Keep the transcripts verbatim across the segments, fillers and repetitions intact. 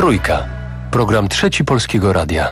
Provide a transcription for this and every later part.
Trójka. Program Trzeci Polskiego Radia.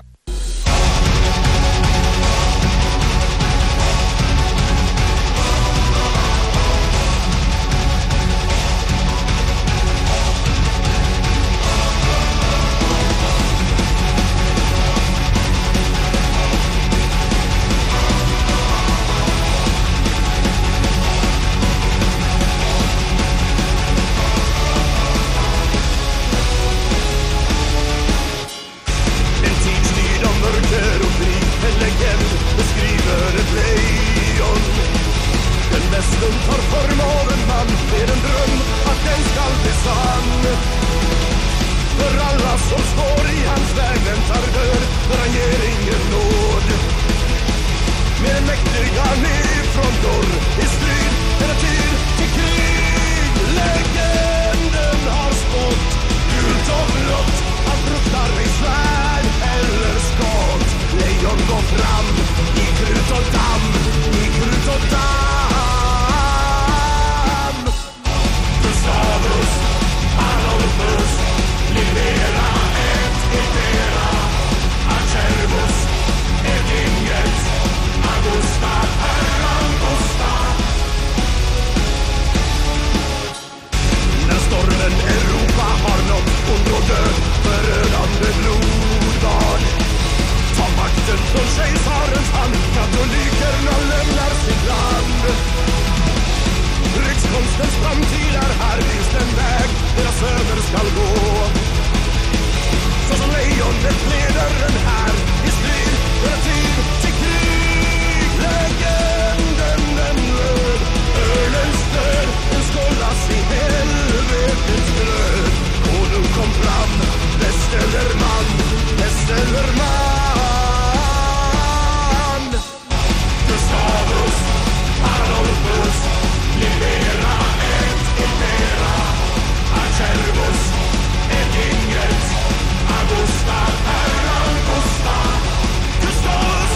Gustavus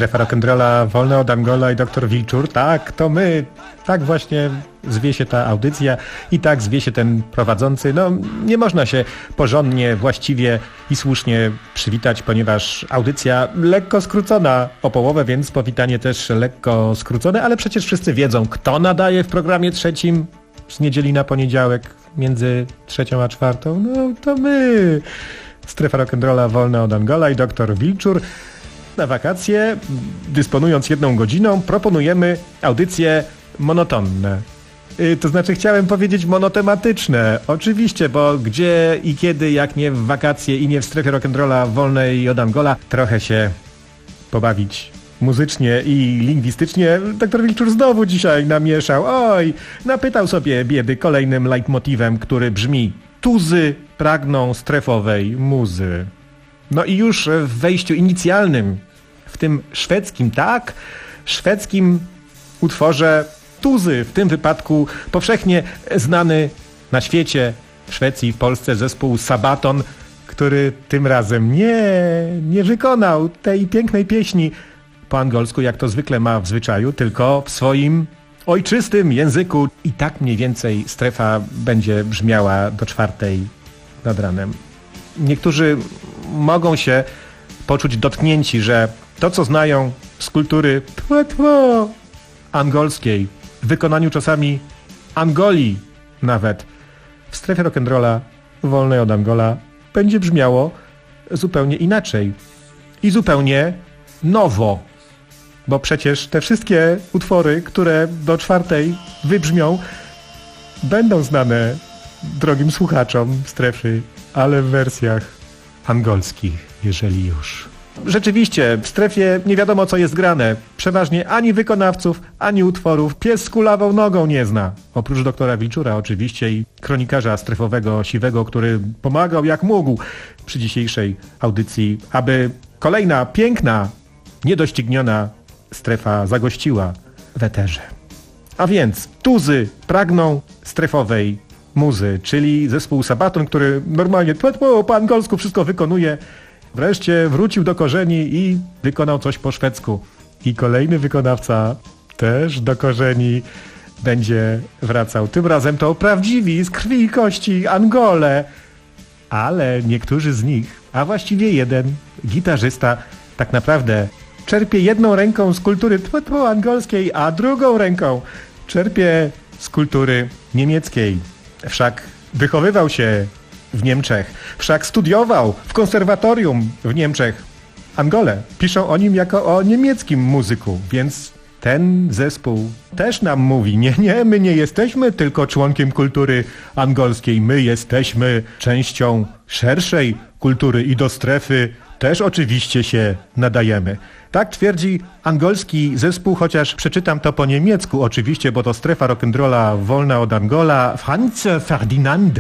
Strefa Rock'n'Rolla, Wolne od Angola i doktor Wilczur. Tak, to my. Tak właśnie zwie się ta audycja i tak zwie się ten prowadzący. No, nie można się porządnie, właściwie i słusznie przywitać, ponieważ audycja lekko skrócona o połowę, więc powitanie też lekko skrócone, ale przecież wszyscy wiedzą, kto nadaje w programie trzecim z niedzieli na poniedziałek między trzecią a czwartą. No, to my. Strefa Rock'n'Rolla, Wolna od Angola i doktor Wilczur. Na wakacje, dysponując jedną godziną, proponujemy audycje monotonne. Yy, to znaczy chciałem powiedzieć monotematyczne. Oczywiście, bo gdzie i kiedy, jak nie w wakacje i nie w strefie rock'n'rolla wolnej od Angola, trochę się pobawić muzycznie i lingwistycznie. Doktor Wilczur znowu dzisiaj namieszał. Oj, napytał sobie biedy kolejnym leitmotivem, który brzmi: tuzy pragną strefowej muzy. No i już w wejściu inicjalnym, w tym szwedzkim, tak, szwedzkim utworze tuzy, w tym wypadku powszechnie znany na świecie, w Szwecji, w Polsce zespół Sabaton, który tym razem nie, nie wykonał tej pięknej pieśni po angolsku, jak to zwykle ma w zwyczaju, tylko w swoim ojczystym języku. I tak mniej więcej strefa będzie brzmiała do czwartej nad ranem. Niektórzy mogą się poczuć dotknięci, że to, co znają z kultury tło, tło, angolskiej, w wykonaniu czasami Angolii nawet, w strefie rock'n'rolla wolnej od Angola będzie brzmiało zupełnie inaczej i zupełnie nowo. Bo przecież te wszystkie utwory, które do czwartej wybrzmią, będą znane drogim słuchaczom strefy, ale w wersjach angolskich, jeżeli już. Rzeczywiście, w strefie nie wiadomo, co jest grane. Przeważnie ani wykonawców, ani utworów pies z kulawą nogą nie zna. Oprócz doktora Wilczura oczywiście i kronikarza strefowego Siwego, który pomagał jak mógł przy dzisiejszej audycji, aby kolejna piękna, niedościgniona strefa zagościła w eterze. A więc tuzy pragną strefowej muzy, czyli zespół Sabaton, który normalnie tło, tło, po angolsku wszystko wykonuje, wreszcie wrócił do korzeni i wykonał coś po szwedzku. I kolejny wykonawca też do korzeni będzie wracał. Tym razem to prawdziwi, z krwi i kości Angole. Ale niektórzy z nich, a właściwie jeden gitarzysta, tak naprawdę czerpie jedną ręką z kultury tło, tło, angolskiej, a drugą ręką czerpie z kultury niemieckiej. Wszak wychowywał się w Niemczech, wszak studiował w konserwatorium w Niemczech. Angole piszą o nim jako o niemieckim muzyku, więc ten zespół też nam mówi: nie, nie, my nie jesteśmy tylko członkiem kultury angolskiej, my jesteśmy częścią szerszej kultury i do strefy też oczywiście się nadajemy. Tak twierdzi angolski zespół, chociaż przeczytam to po niemiecku oczywiście, bo to strefa rock'n'rolla wolna od Angola. Franz Ferdinand.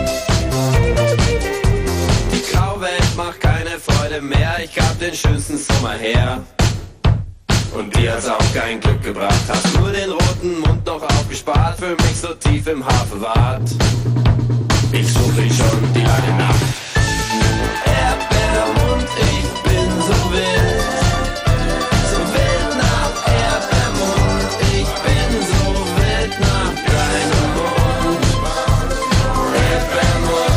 mehr, ich hab den schönsten Song. komm mal her. Und dir hat's auch kein Glück gebracht. Hast nur den roten Mund noch aufgespart. Für mich so tief im Hafen wart. Ich such dich schon die lange Nacht. Erdbeermund, ich bin so wild. So wild nach Erdbeermund. Ich bin so wild nach deinem Mund. Erdbeermund.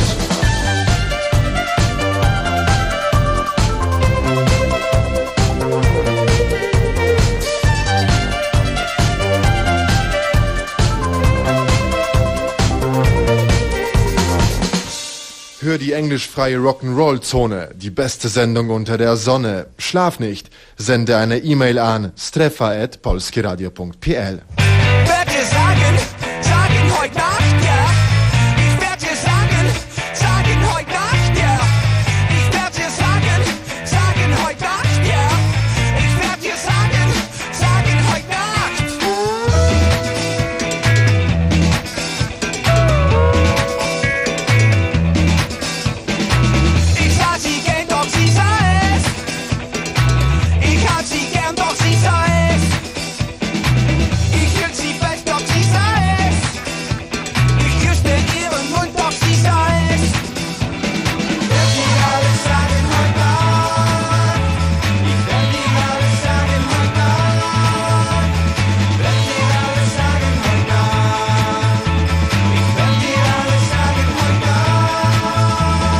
Hör die englischfreie Rock'n'Roll-Zone, die beste Sendung unter der Sonne. Schlaf nicht, sende eine E-Mail an strefa at polskieradio punkt p l. Werd dir sagen, sagen heute Nacht, ja. Ich werd dir sagen, sagen heute Nacht, ja. Ich werd dir sagen, sagen heute Nacht, ja. Ich werd dir sagen, sagen heute Nacht. Ich sah sie gern, doch sie sah es. Ich hab sie gern, doch sie sah es. Ich hielt sie fest, doch sie sah es. Ich küsste ihren Mund, doch sie sah es. Werd dir alles sagen heute Nacht. Ich werd dir alles sagen heute Nacht. Werd dir alles sagen heute Nacht. Ich werd dir alles sagen heute Nacht.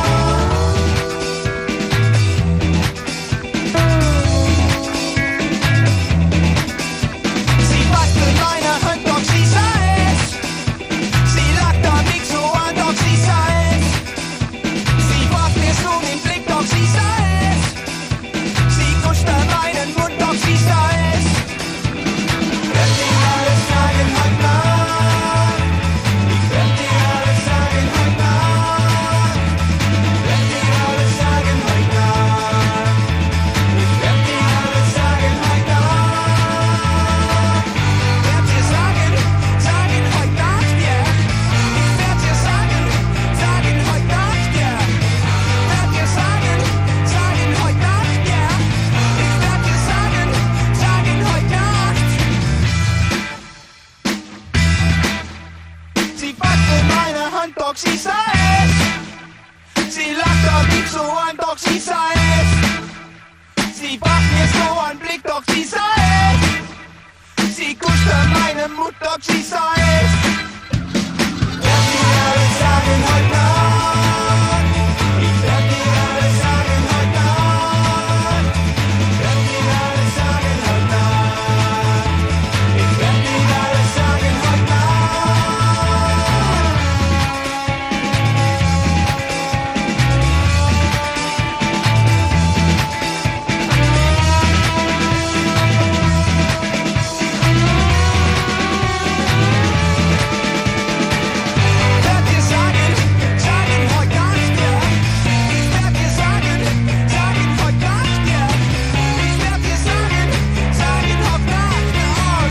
Sie passt in meine Hand, doch sie sah es. Sie lag da nicht so an, doch sie sah es. Sie warf mir so den Blick, doch sie sah es. Sie kuschte meinen Mund, doch sie sah es. Werd dir alles sagen heute Nacht. Ich werd dir alles sagen heute Nacht. Werd dir alles sagen heute Nacht. Ich werd dir alles sagen heute Nacht. Werd dir sagen, sagen heute Nacht, ja. Ich werd dir sagen, sagen heute Nacht, ja. Werd dir sagen, sagen heute Nacht, ja. Ich werd dir sagen, sagen heute Nacht. Sie fasste meine Hand, doch sie sah es. Sie lag da nicht so an, doch sie sah es. Sie warf mir so einen Blick, doch sie sah es. Sie kuschte meine Mut, doch sie sah es. Werd dir alles sagen heute Nacht. Ich werd dir alles sagen heute Nacht. Werd dir alles sagen heute Nacht. Ich werd dir alles sagen heute Nacht. Werd dir sagen, sagen heute Nacht, ja. Ich werd dir sagen, sagen heute Nacht, ja. Ich werd dir sagen, sagen heute Nacht, oh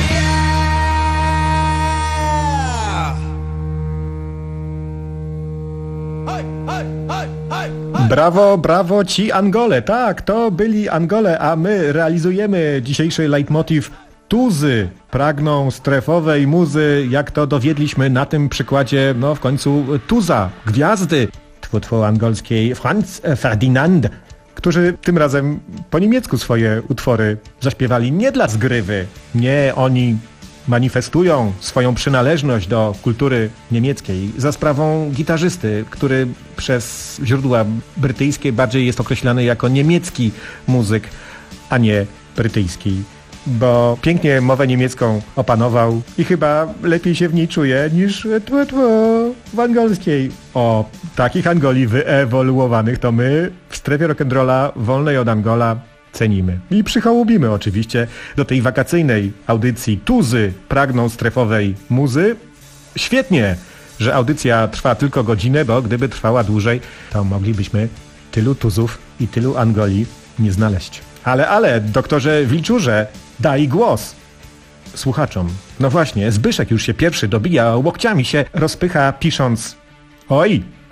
yeah. Hey, hey, hey, hey, hey. Brawo, brawo ci Angole. Tak, to byli Angole, a my realizujemy dzisiejszy leitmotiv tuzy. Pragną strefowej muzy, jak to dowiedliśmy na tym przykładzie, no w końcu tuza, gwiazdy twórstwo angolskiej Franz Ferdinand, którzy tym razem po niemiecku swoje utwory zaśpiewali nie dla zgrywy. Nie, oni manifestują swoją przynależność do kultury niemieckiej za sprawą gitarzysty, który przez źródła brytyjskie bardziej jest określany jako niemiecki muzyk, a nie brytyjski. Bo pięknie mowę niemiecką opanował i chyba lepiej się w niej czuje niż tło, tło w angolskiej. O, takich Angoli wyewoluowanych to my w strefie rock'n'rolla wolnej od Angola cenimy. I przychołubimy oczywiście do tej wakacyjnej audycji Tuzy pragną strefowej muzy. Świetnie, że audycja trwa tylko godzinę, bo gdyby trwała dłużej, to moglibyśmy tylu tuzów i tylu Angoli nie znaleźć. Ale, ale, doktorze Wilczurze, daj głos słuchaczom. No właśnie, Zbyszek już się pierwszy dobija, łokciami się rozpycha, pisząc: oj,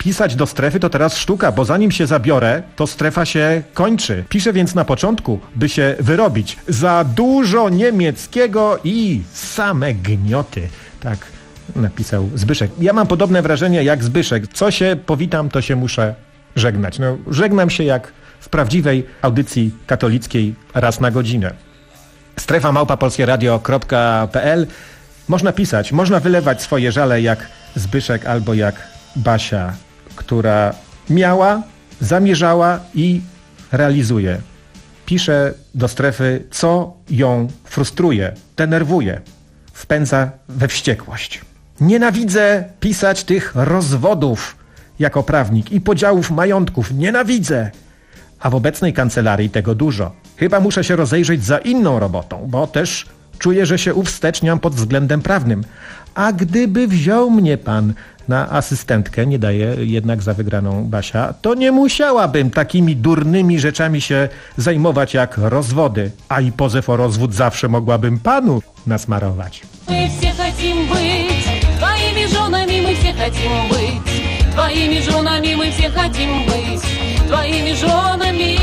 pisać do strefy to teraz sztuka, bo zanim się zabiorę, to strefa się kończy. Piszę więc na początku, by się wyrobić. Za dużo niemieckiego i same gnioty. Tak napisał Zbyszek. Ja mam podobne wrażenie jak Zbyszek. Co się powitam, to się muszę żegnać. No, żegnam się jak w prawdziwej audycji katolickiej raz na godzinę. Strefa małpa polskie radio kropka p l. Można pisać, można wylewać swoje żale jak Zbyszek albo jak Basia, która miała, zamierzała i realizuje. Pisze do strefy, co ją frustruje, denerwuje, wpędza we wściekłość. Nienawidzę pisać tych rozwodów jako prawnik i podziałów majątków. Nienawidzę! A w obecnej kancelarii tego dużo. Chyba muszę się rozejrzeć za inną robotą, bo też czuję, że się uwsteczniam pod względem prawnym. A gdyby wziął mnie pan na asystentkę, nie daje jednak za wygraną Basia, to nie musiałabym takimi durnymi rzeczami się zajmować jak rozwody. A i pozew o rozwód zawsze mogłabym panu nasmarować. Мы все хотим быть твоими женами, мы все хотим быть твоими женами, мы все хотим быть твоими женами.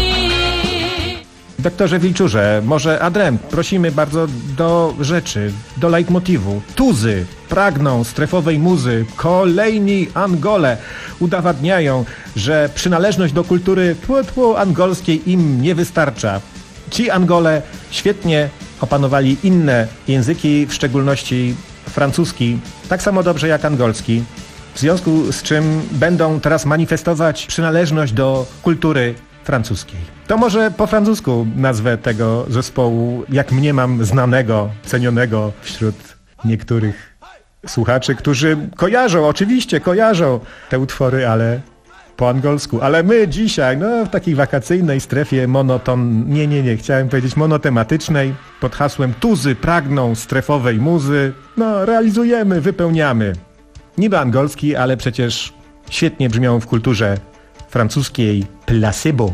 Doktorze Wilczurze, może adrem, prosimy bardzo do rzeczy, do leitmotivu. Tuzy pragną strefowej muzy, kolejni Angole udowadniają, że przynależność do kultury tfu, tfu, angolskiej im nie wystarcza. Ci Angole świetnie opanowali inne języki, w szczególności francuski, tak samo dobrze jak angolski, w związku z czym będą teraz manifestować przynależność do kultury francuskiej. To może po francusku nazwę tego zespołu, jak mniemam, znanego, cenionego wśród niektórych słuchaczy, którzy kojarzą, oczywiście kojarzą te utwory, ale po angolsku. Ale my dzisiaj, no w takiej wakacyjnej strefie monoton... Nie, nie, nie, chciałem powiedzieć monotematycznej, pod hasłem tuzy pragną strefowej muzy, no realizujemy, wypełniamy. Niby angolski, ale przecież świetnie brzmią w kulturze francuskiej placebo.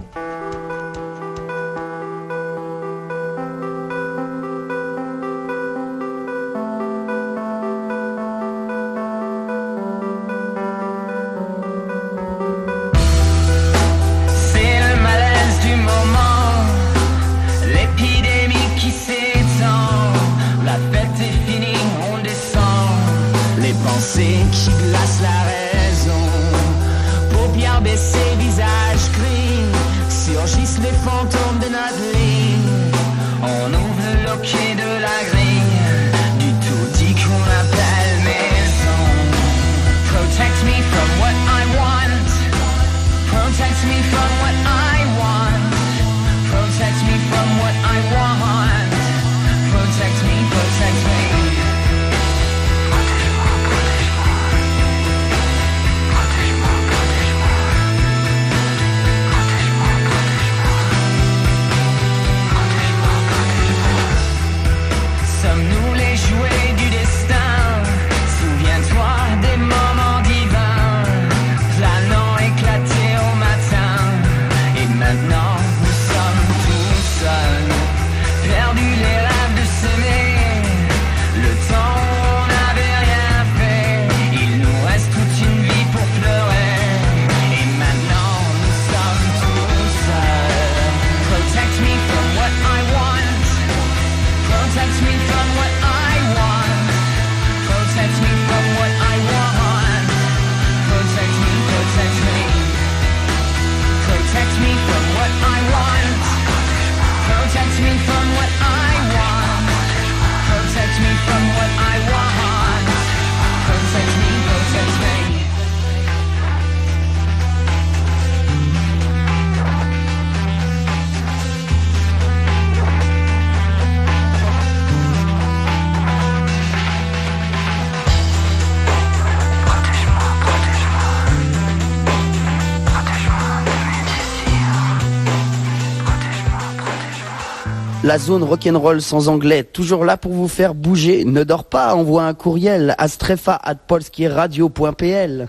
La zone rock'n'roll sans anglais, toujours là pour vous faire bouger. Ne dors pas, envoie un courriel à strefa arobase polskieradio point p l.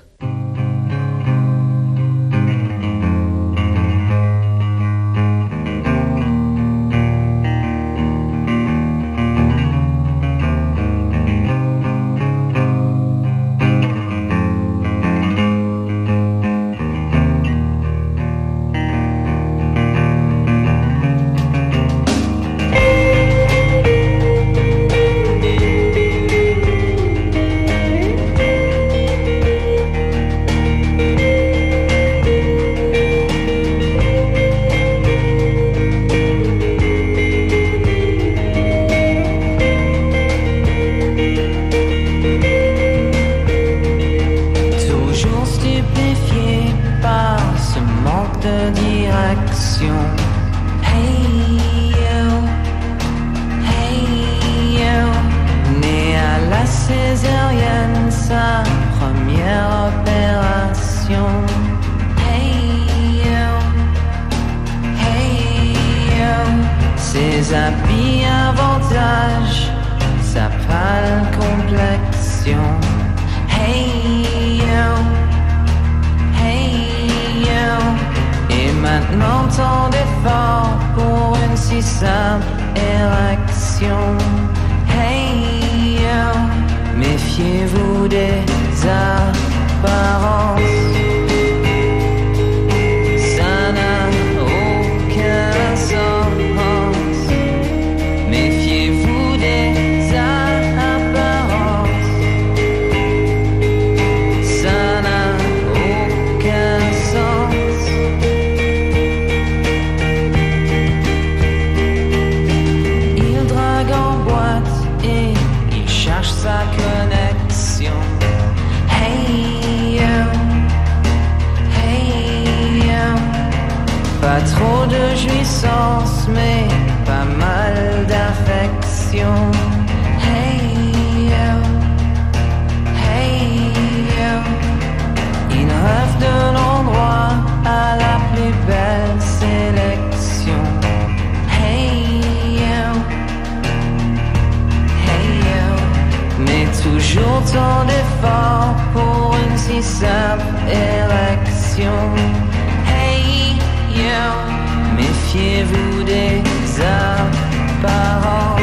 jour tant d'efforts pour une si simple élection. Hey, yo, méfiez-vous des apparences.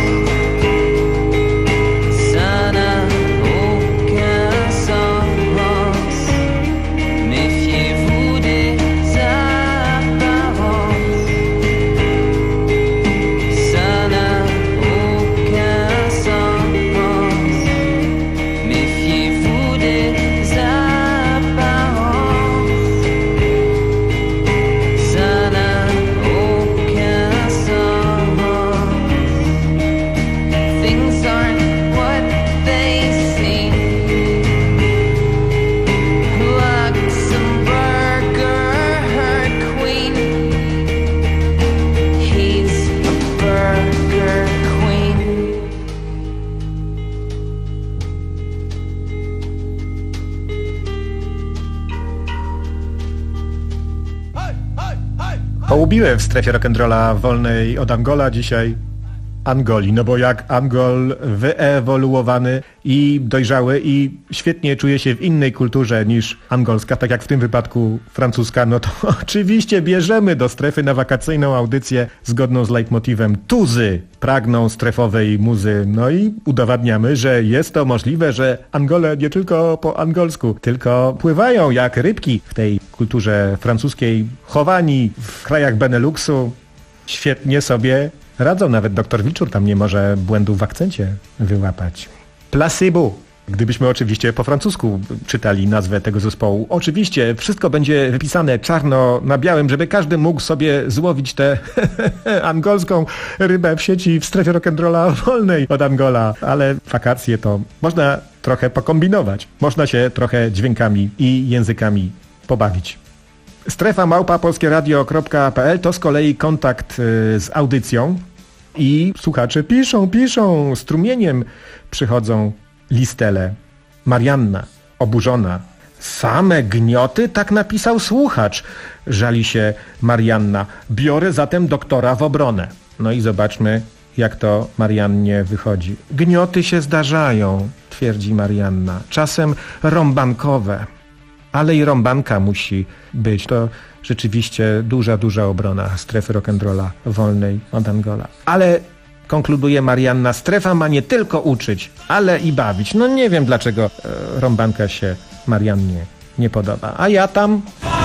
Ça n'a aucun sens. Méfiez-vous des apparences. Ça n'a aucun sens. Méfiez-vous des apparences. Ça n'a aucun sens. Things aren't what they seem. Luxembourger queen. He's a burger queen. Połubiłem w strefie rock'n'rolla wolnej od Angola dzisiaj Angoli, no bo jak Angol wyewoluowany i dojrzały i świetnie czuje się w innej kulturze niż angolska, tak jak w tym wypadku francuska, no to oczywiście bierzemy do strefy na wakacyjną audycję zgodną z leitmotivem Tuzy pragną strefowej muzy, no i udowadniamy, że jest to możliwe, że Angole nie tylko po angolsku, tylko pływają jak rybki w tej kulturze francuskiej, chowani w krajach Beneluxu, świetnie sobie radzą, nawet doktor Wilczur tam nie może błędów w akcencie wyłapać. Placebo. Gdybyśmy oczywiście po francusku czytali nazwę tego zespołu. Oczywiście wszystko będzie wypisane czarno na białym, żeby każdy mógł sobie złowić tę angolską rybę w sieci w strefie rock'n'rolla wolnej od Angola. Ale wakacje to można trochę pokombinować. Można się trochę dźwiękami i językami pobawić. Strefa małpa polskieradio kropka p l to z kolei kontakt z audycją i słuchacze piszą, piszą, strumieniem przychodzą listele. Marianna, oburzona. Same gnioty, tak napisał słuchacz. Żali się Marianna. Biorę zatem doktora w obronę. No i zobaczmy, jak to Mariannie wychodzi. Gnioty się zdarzają, twierdzi Marianna. Czasem rąbankowe. Ale i rąbanka musi być. To rzeczywiście duża, duża obrona strefy rock'n'rolla wolnej od Angola. Ale konkluduje Marianna, strefa ma nie tylko uczyć, ale i bawić. No nie wiem, dlaczego e, rąbanka się Mariannie nie podoba. A ja tam...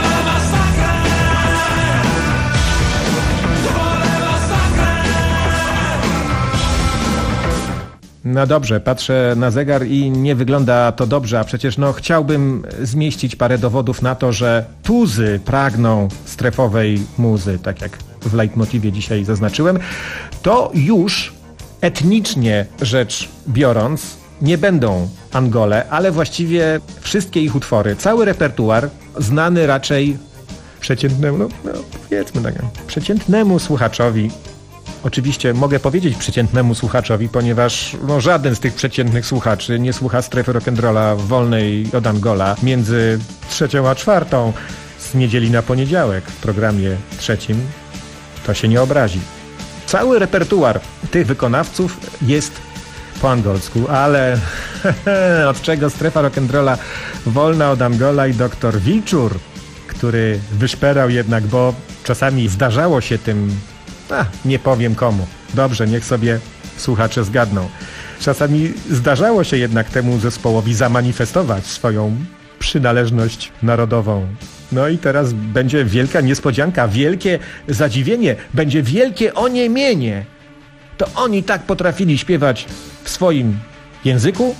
No dobrze, patrzę na zegar i nie wygląda to dobrze, a przecież no chciałbym zmieścić parę dowodów na to, że Tuzy pragną strefowej muzy, tak jak w leitmotivie dzisiaj zaznaczyłem, to już etnicznie rzecz biorąc nie będą Angole, ale właściwie wszystkie ich utwory, cały repertuar znany raczej przeciętnemu, no, no powiedzmy tak, przeciętnemu słuchaczowi. Oczywiście mogę powiedzieć przeciętnemu słuchaczowi, ponieważ no, żaden z tych przeciętnych słuchaczy nie słucha strefy rock'n'rolla wolnej od Angola między trzecią a czwartą z niedzieli na poniedziałek w programie trzecim. To się nie obrazi. Cały repertuar tych wykonawców jest po angolsku, ale od czego strefa rock'n'rolla wolna od Angola i doktor Wilczur, który wyszperał jednak, bo czasami zdarzało się tym. A, nie powiem komu. Dobrze, niech sobie słuchacze zgadną. Czasami zdarzało się jednak temu zespołowi zamanifestować swoją przynależność narodową. No i teraz będzie wielka niespodzianka, wielkie zadziwienie, będzie wielkie oniemienie. To oni tak potrafili śpiewać w swoim języku?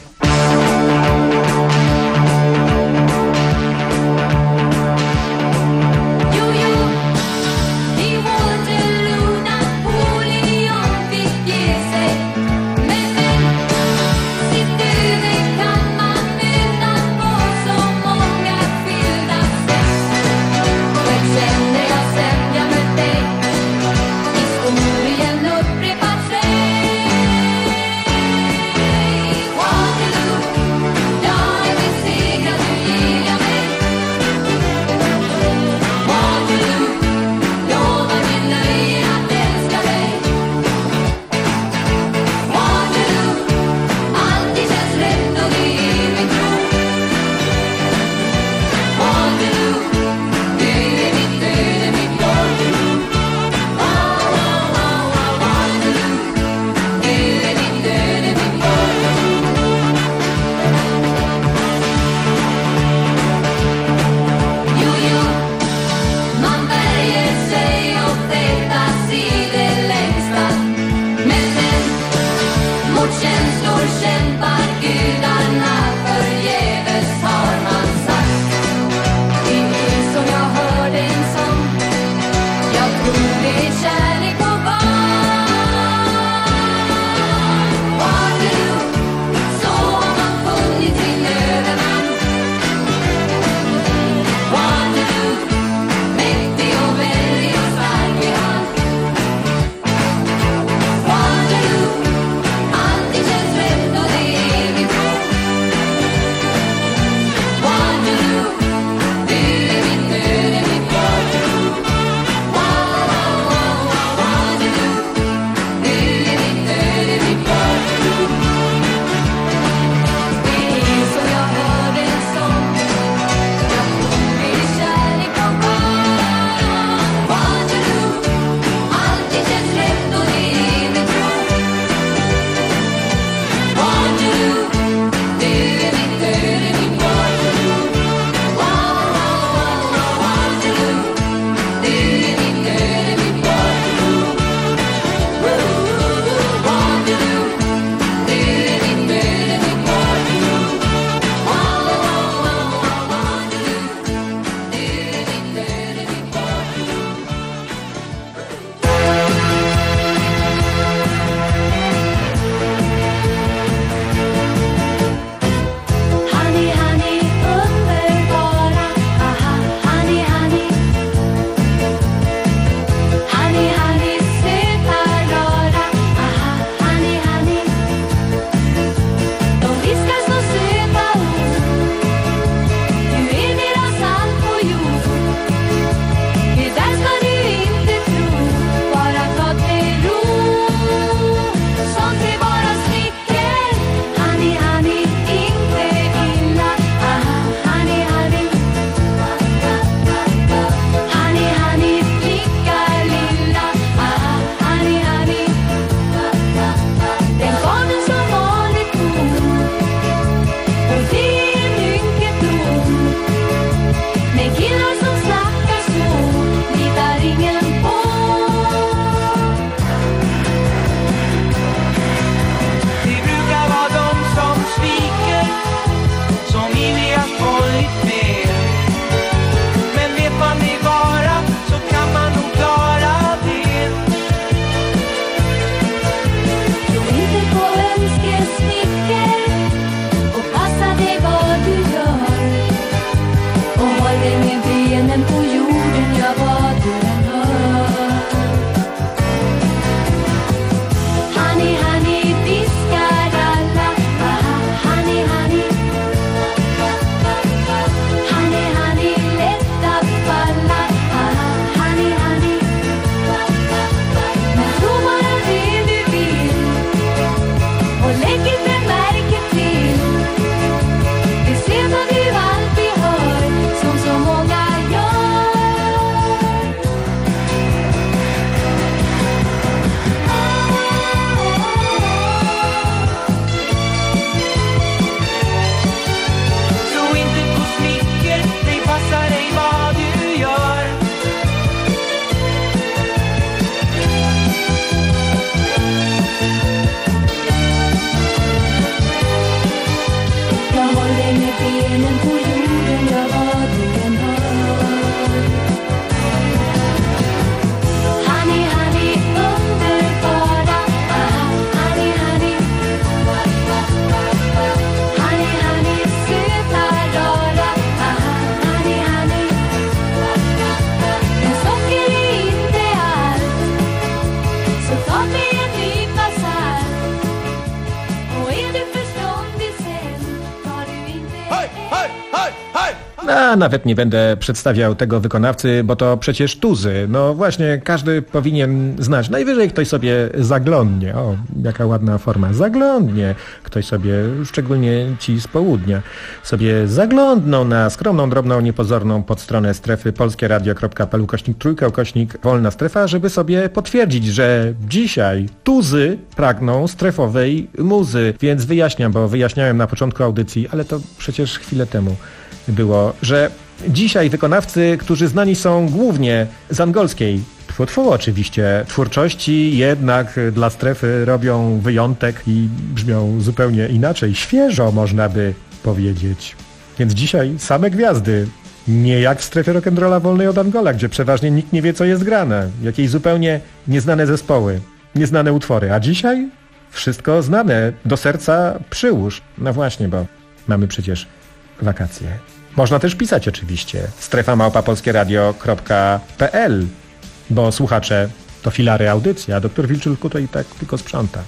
Waterloo, A nawet nie będę przedstawiał tego wykonawcy, bo to przecież tuzy. No właśnie, każdy powinien znać. Najwyżej ktoś sobie zaglądnie. O, jaka ładna forma. Zaglądnie. Ktoś sobie, szczególnie ci z południa, sobie zaglądną na skromną, drobną, niepozorną podstronę strefy polskieradio kropka p l ukośnik trójka, ukośnik wolna strefa, żeby sobie potwierdzić, że dzisiaj tuzy pragną strefowej muzy. Więc wyjaśniam, bo wyjaśniałem na początku audycji, ale to przecież chwilę temu było, że dzisiaj wykonawcy, którzy znani są głównie z angolskiej, tfu, tfu, oczywiście, twórczości, jednak dla strefy robią wyjątek i brzmią zupełnie inaczej, świeżo można by powiedzieć. Więc dzisiaj same gwiazdy, nie jak w strefie rock'n'rolla wolnej od Angola, gdzie przeważnie nikt nie wie, co jest grane, jakieś zupełnie nieznane zespoły, nieznane utwory, a dzisiaj wszystko znane, do serca przyłóż. No właśnie, bo mamy przecież wakacje. Można też pisać oczywiście strefa małpa polskieradio kropka p l, bo słuchacze to filary audycji, a doktor Wilczur tutaj tak tylko sprząta.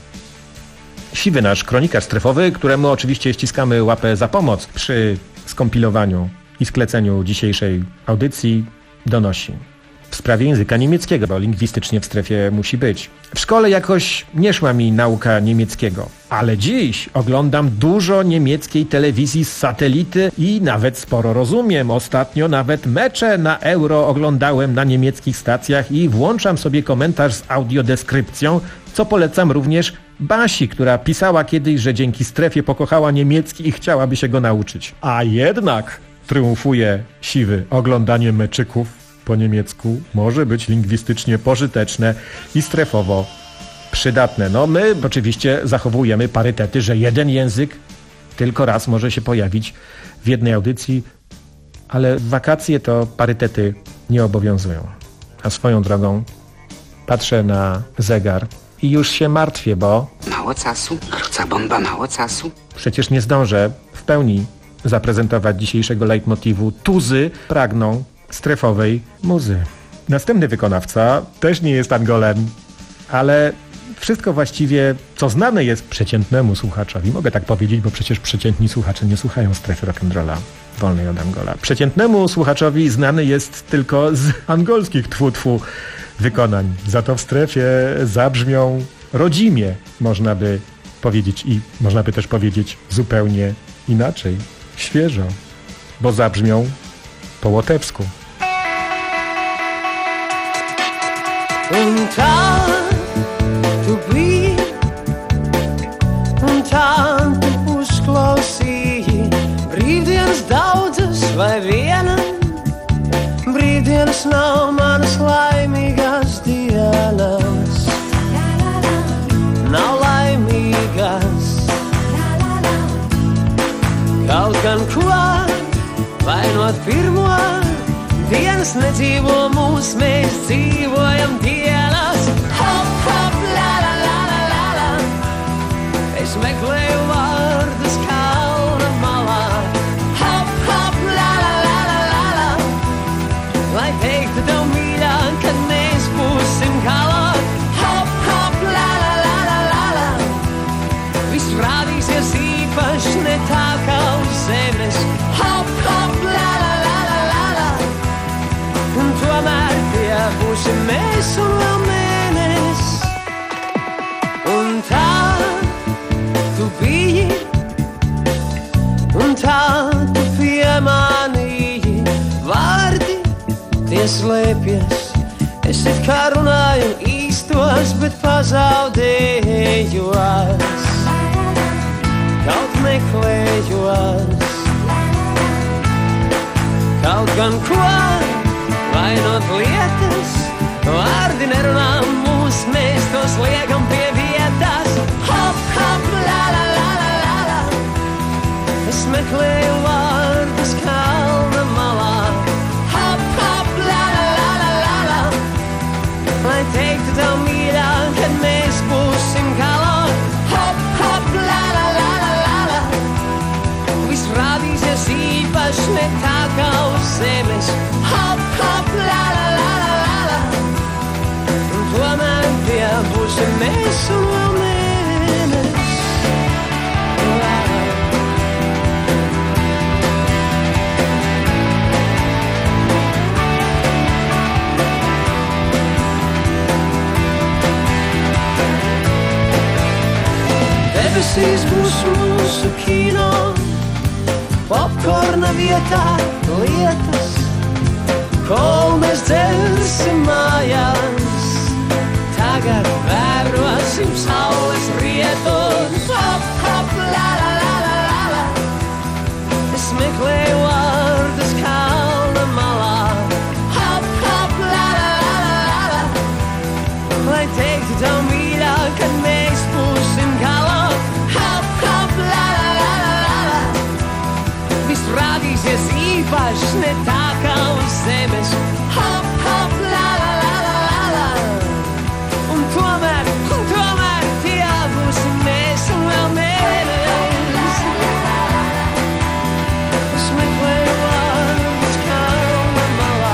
Siwy nasz kronikarz strefowy, któremu oczywiście ściskamy łapę za pomoc przy skompilowaniu i skleceniu dzisiejszej audycji, donosi. W sprawie języka niemieckiego, bo lingwistycznie w strefie musi być. W szkole jakoś nie szła mi nauka niemieckiego, ale dziś oglądam dużo niemieckiej telewizji z satelity i nawet sporo rozumiem. Ostatnio nawet mecze na Euro oglądałem na niemieckich stacjach i włączam sobie komentarz z audiodeskrypcją, co polecam również Basi, która pisała kiedyś, że dzięki strefie pokochała niemiecki i chciałaby się go nauczyć. A jednak, triumfuje siwy, oglądanie meczyków po niemiecku może być lingwistycznie pożyteczne i strefowo przydatne. No my oczywiście zachowujemy parytety, że jeden język tylko raz może się pojawić w jednej audycji, ale w wakacje to parytety nie obowiązują. A swoją drogą patrzę na zegar i już się martwię, bo mało czasu, króca bomba, mało czasu. Przecież nie zdążę w pełni zaprezentować dzisiejszego leitmotivu. Tuzy pragną strefowej muzy. Następny wykonawca też nie jest Angolem, ale wszystko właściwie, co znane jest przeciętnemu słuchaczowi, mogę tak powiedzieć, bo przecież przeciętni słuchacze nie słuchają strefy rock'n'rolla wolnej od Angola. Przeciętnemu słuchaczowi znany jest tylko z angolskich tfu, tfu wykonań. Za to w strefie zabrzmią rodzimie, można by powiedzieć, i można by też powiedzieć zupełnie inaczej, świeżo, bo zabrzmią po łotewsku. Un tant tu bij, un tant tu uzklausīji, brīvdienas daudzas vai viena, brīvdienas nav manas laimīgās dienas, nav laimīgās. Kaut gan klāt, vainot pirmo, dienas nedzīvo mūs, mēs dzīvojam dienas. Hop, hop, la, la, la, la, la, la. Es meklēju vārdus kalna malā. Hop, hop, la, la, la, la, la, la. Lai teiktu tev mīļā, kad mēs būsim galā. Hop, hop, la, la, la, la, la, la. Viss rādīsies īpaši ne tā kā uz zemes. Hop, hop, la, la, la, la, la, la. Un tomēr tie būsim mēs un vēl mēnes. Un tā tu biji, un tā tu piemanīji. Vārdi tie slēpjas, es it kā runāju īstos, bet pazaudējos. Kaut meklējos, kaut gan ko vainot lietas, vārdi nerunā mūs, mēs tos liekam pie vietas. Hop, hop, la, la, la, la, la, la. Es meklēju vārdus kalna malā. Hop, hop, la, la, la, la, la, la. Lai teiktu tev mīļā, kad mēs būsim galā. Hop, hop, la, la, la, la, la, la. Viss rādīsies īpaši ne tā kā uz zemes. Hop, hop, la, la, la, la, la, la. Un tomēr Debesīs būs mūsu kino, popkorna vietā lietas, kol mēs dzersim mājās. Tagad vērosim saules rietus. Hop, hop, la, la, la, la, la, la. Es meklēju vārdus kalna malā. Hop, hop, la, la, la, la, la. Lai teiktu tev mīļā, kad mēs būsim galā. Hop, hop, la, la, la, la, la. Viss rādīsies īpašs, ne tā kā uz zemes. Hop, hop, la, la, la, la, la. Un tomēr, un tomēr tie būsim mēs un vēl mēs. Es meklēju vārdus kalna malā,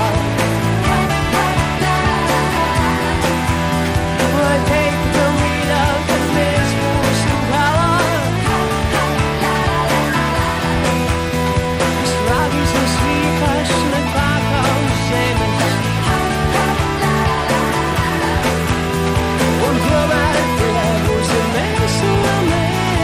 lai teiktu tev mīļā, kad mēs būsim galā. Es rādīsies īpašs, ne tā kā uz zemes. Un tomēr tie būsim mēs un vēl mēs.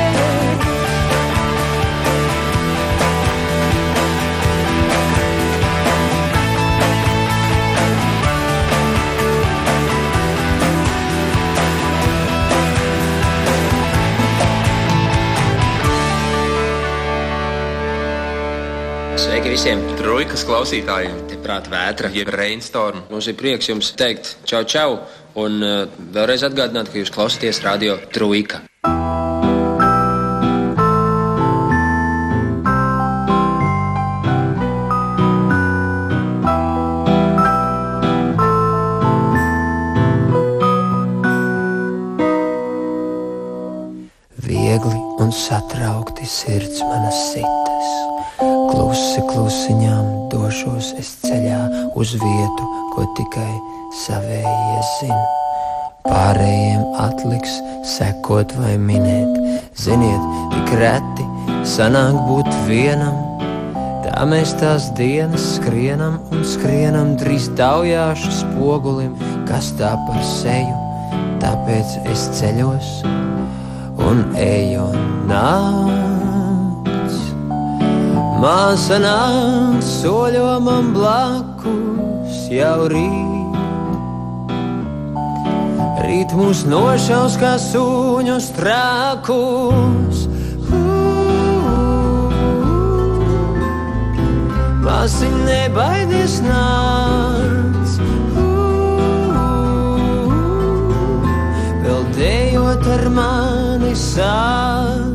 Sveiki visiem! Trojkas klausītājiem! Te prāt vētra, jeb Rainstorm. Mums ir prieks jums teikt čau čau un uh, vēlreiz atgādināt, ka jūs klausāties radio Trojka. Viegli un satraukti sirds manas sitas. Klusi klusiņām došos es ceļā uz vietu, ko tikai savējie zin. Pārējiem atliks sekot vai minēt. Ziniet, tik reti sanāk būt vienam. Tā mēs tās dienas skrienam un skrienam drīz taujāšu spogulim, kas tā par seju. Tāpēc es ceļos un eju nāc. Māsa nāk, soļo man blakus jau rīt. Rīt mūs nošaus kā suņus trakus. Māsiņ, nebaidies nāc. Vēl dejot ar mani sāc.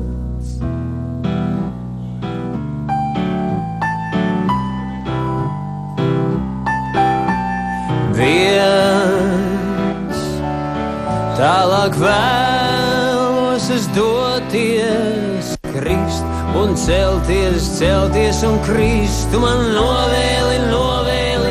Viens, tālāk vēlos es doties, krist un celties, celties un krist. Tu man novēli, novēli,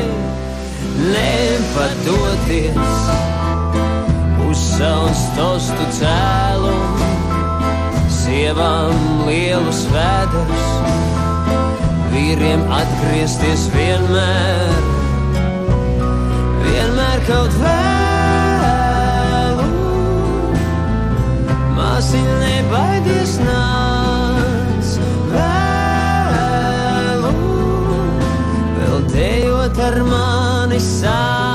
nepadoties uz savus tostu cēlumu. Sievām lielus vēders, vīriem atgriezties vienmēr. Vienmēr kaut vēlu. Māsiņ, nebaidies nāc. Vēlu. Vēl dejot ar mani sāc.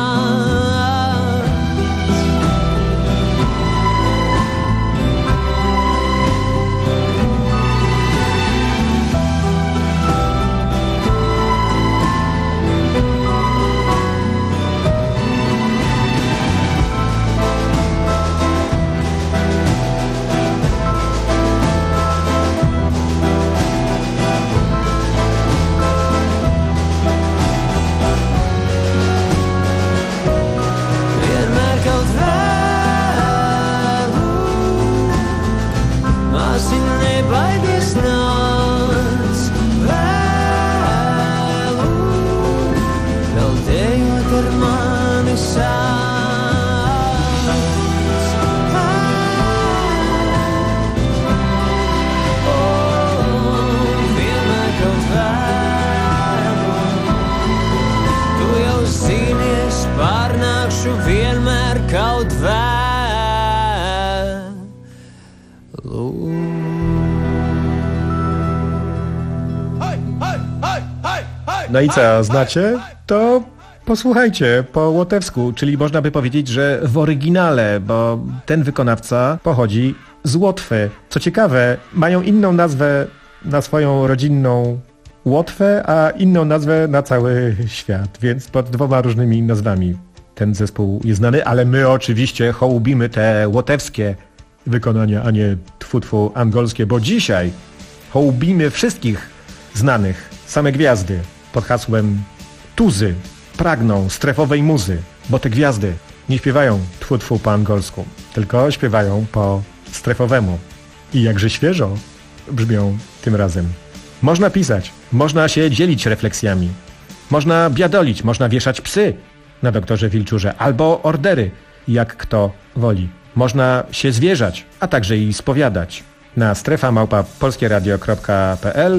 No i co, znacie? To posłuchajcie po łotewsku, czyli można by powiedzieć, że w oryginale, bo ten wykonawca pochodzi z Łotwy. Co ciekawe, mają inną nazwę na swoją rodzinną Łotwę, a inną nazwę na cały świat, więc pod dwoma różnymi nazwami ten zespół jest znany, ale my oczywiście hołubimy te łotewskie wykonania, a nie tfu, tfu angolskie, bo dzisiaj hołubimy wszystkich znanych, same gwiazdy pod hasłem tuzy pragną strefowej muzy, bo te gwiazdy nie śpiewają tfu, tfu po angolsku, tylko śpiewają po strefowemu. I jakże świeżo brzmią tym razem. Można pisać, można się dzielić refleksjami, można biadolić, można wieszać psy na doktorze Wilczurze albo ordery, jak kto woli. Można się zwierzać, a także i spowiadać. Na strefa małpa polskieradio kropka pe el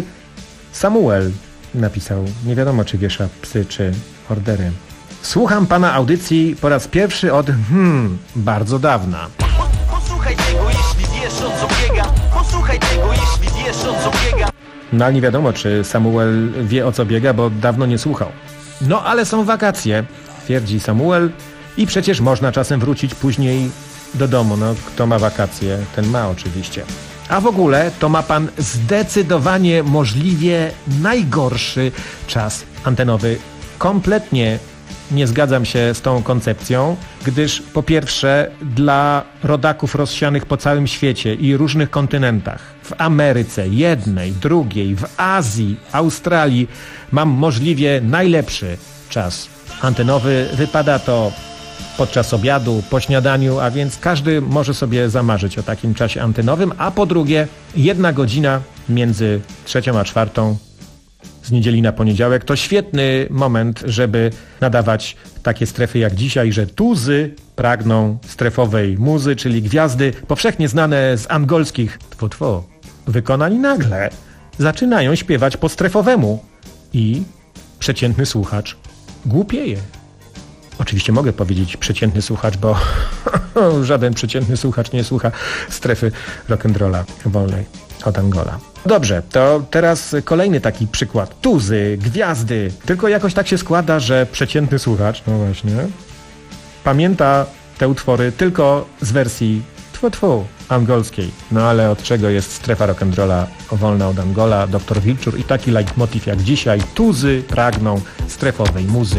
Samuel napisał, nie wiadomo czy wiesza psy czy ordery. Słucham pana audycji po raz pierwszy od hmm, bardzo dawna. Posłuchaj tego, jeśli wiesz o co biega. Posłuchaj tego, jeśli wiesz o co biega. No ale nie wiadomo czy Samuel wie o co biega, bo dawno nie słuchał. No ale są wakacje, twierdzi Samuel, i przecież można czasem wrócić później do domu. No kto ma wakacje, ten ma oczywiście. A w ogóle to ma pan zdecydowanie możliwie najgorszy czas antenowy. Kompletnie nie zgadzam się z tą koncepcją, gdyż po pierwsze dla rodaków rozsianych po całym świecie i różnych kontynentach, w Ameryce jednej, drugiej, w Azji, Australii mam możliwie najlepszy czas antenowy. Wypada to podczas obiadu, po śniadaniu, a więc każdy może sobie zamarzyć o takim czasie antenowym, a po drugie jedna godzina między trzecią a czwartą z niedzieli na poniedziałek to świetny moment, żeby nadawać takie strefy jak dzisiaj, że tuzy pragną strefowej muzy, czyli gwiazdy powszechnie znane z angolskich tfu, tfu, wykonań nagle zaczynają śpiewać po strefowemu i przeciętny słuchacz głupieje. Oczywiście mogę powiedzieć przeciętny słuchacz, bo żaden przeciętny słuchacz nie słucha strefy rock'n'rolla wolnej od Angola. Dobrze, to teraz kolejny taki przykład. Tuzy, gwiazdy. Tylko jakoś tak się składa, że przeciętny słuchacz, no właśnie, pamięta te utwory tylko z wersji tfu, tfu angolskiej. No ale od czego jest strefa rock'n'rolla wolna od Angola, doktor Wilczur i taki leitmotiv jak dzisiaj. Tuzy pragną strefowej muzy.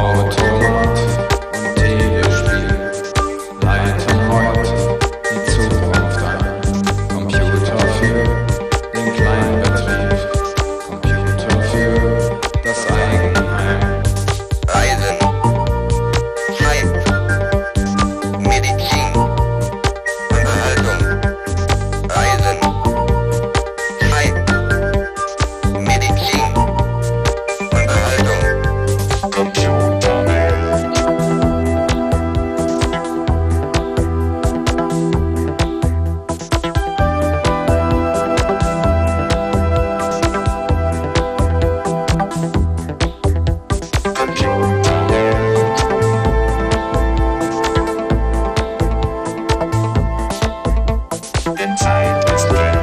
Automat und Telespiel leiten heute die Zukunft ein. Computer für den Kleinbetrieb, Computer für das Eigenheim. Reisen, Hype, Medizin, Unterhaltung. Reisen, Hype, Medizin, Unterhaltung. Computerwelt. Denn Zeit ist Geld.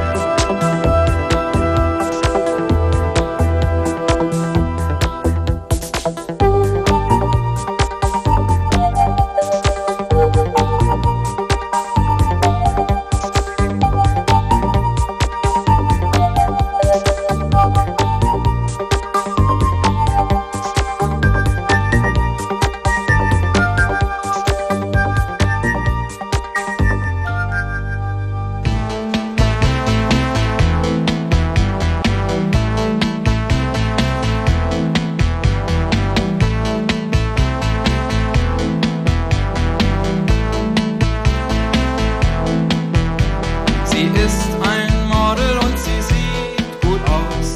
Sie ist ein Model und sie sieht gut aus.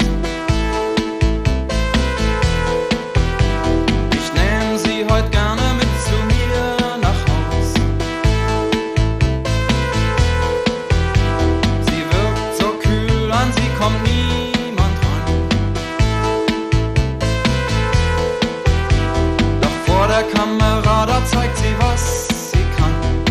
Ich nehm sie heute gerne mit zu mir nach Haus. Sie wirkt so kühl, an sie kommt niemand ran. Doch vor der Kamera, da zeigt sie, was sie kann.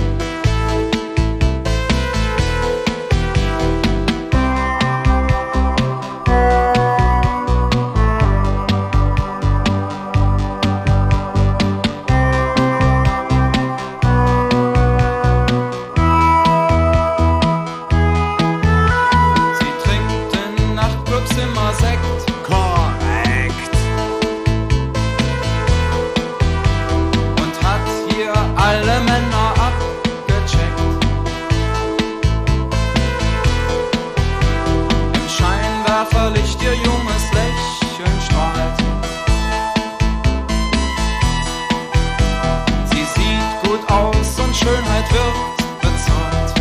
Sie trinkt in Nachtclubs immer Sekt. Korrekt. Und hat hier alle Männer abgecheckt. Im Scheinwerferlicht ihr junges Lächeln strahlt. Sie sieht gut aus und Schönheit wird bezahlt.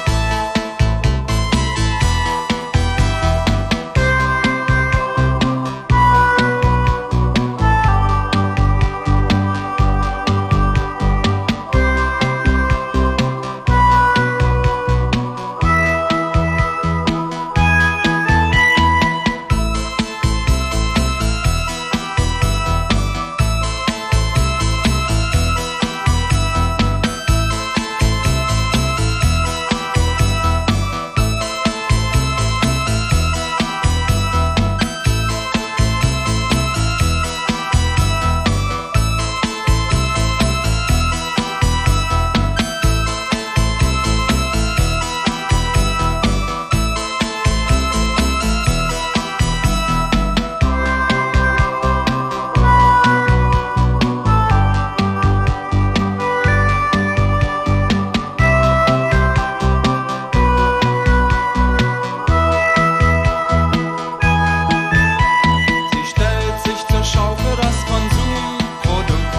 Sie stellt sich zur Schau für das Konsumprodukt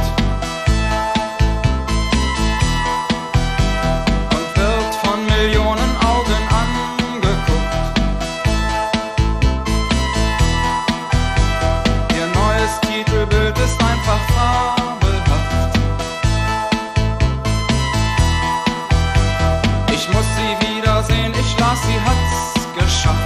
und wird von Millionen Augen angeguckt. Ihr neues Titelbild ist einfach fabelhaft. Ich muss sie wiedersehen, ich las, sie hat's geschafft.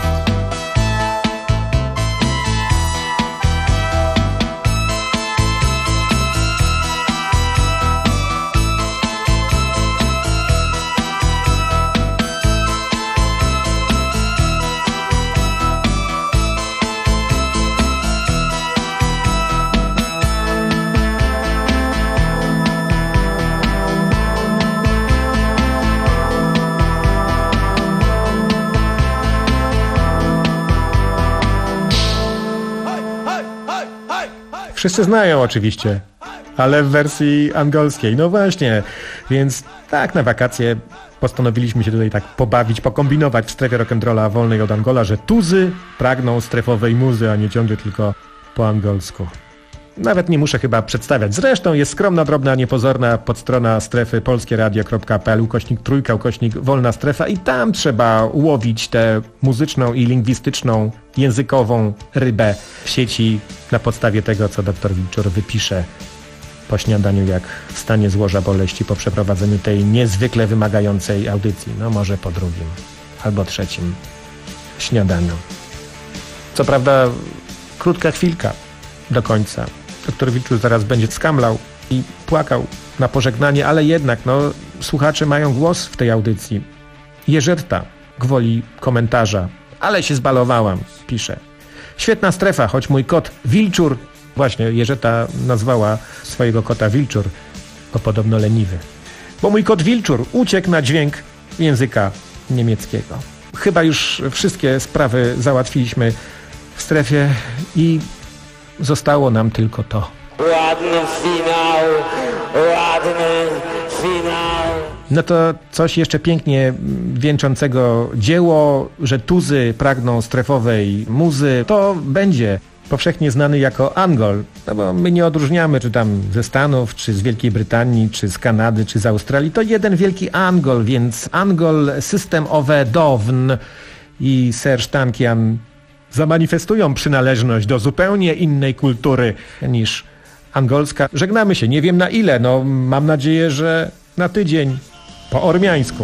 Wszyscy znają oczywiście ale w wersji angolskiej. No właśnie, więc tak na wakacje postanowiliśmy się tutaj tak pobawić, pokombinować w strefie rock'n'rolla wolnej od Angola, że tuzy pragną strefowej muzy, a nie ciągle tylko po angolsku. Nawet nie muszę chyba przedstawiać. Zresztą jest skromna, drobna, niepozorna podstrona strefy polskieradio kropka p l, ukośnik trójka, ukośnik wolna strefa i tam trzeba łowić tę muzyczną i lingwistyczną, językową rybę w sieci na podstawie tego, co doktor Wilczur wypisze po śniadaniu, jak w stanie złoża boleści po przeprowadzeniu tej niezwykle wymagającej audycji. No może po drugim albo trzecim śniadaniu. Co prawda krótka chwilka do końca. Doktor Wilczur zaraz będzie skamlał i płakał na pożegnanie, ale jednak no, słuchacze mają głos w tej audycji. Jeżerta gwoli komentarza. Ale się zbalowałam, pisze. Świetna strefa, choć mój kot Wilczur, właśnie Jeżeta nazwała swojego kota Wilczur, bo podobno leniwy. Bo mój kot Wilczur uciekł na dźwięk języka niemieckiego. Chyba już wszystkie sprawy załatwiliśmy w strefie i zostało nam tylko to. Ładny finał, ładny finał. No to coś jeszcze pięknie wieńczącego dzieło, że tuzy pragną strefowej muzy, to będzie powszechnie znany jako Angol, no bo my nie odróżniamy, czy tam ze Stanów, czy z Wielkiej Brytanii, czy z Kanady, czy z Australii. To jeden wielki Angol, więc Angol System of a Down i Serge Tankian zamanifestują przynależność do zupełnie innej kultury niż angolska. Żegnamy się, nie wiem na ile, no mam nadzieję, że na tydzień po ormiańsku.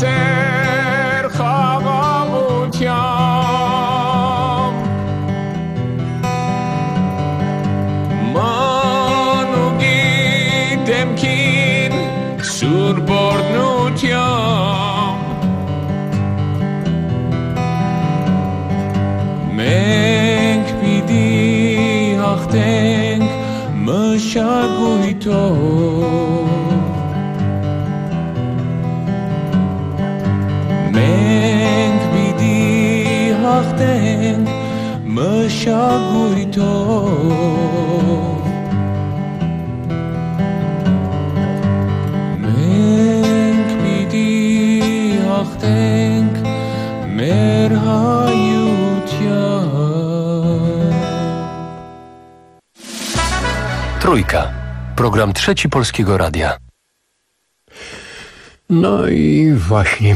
Ser Chagavutiam Manugi Demkin Sur Bordnutiam Menk Pidi Achtenk Mashaguito Menk Pidi Achtenk Mashaguito Menk Pidi Achtenk Merhayutya Trójka. Program Trzeci Polskiego Radia. No i właśnie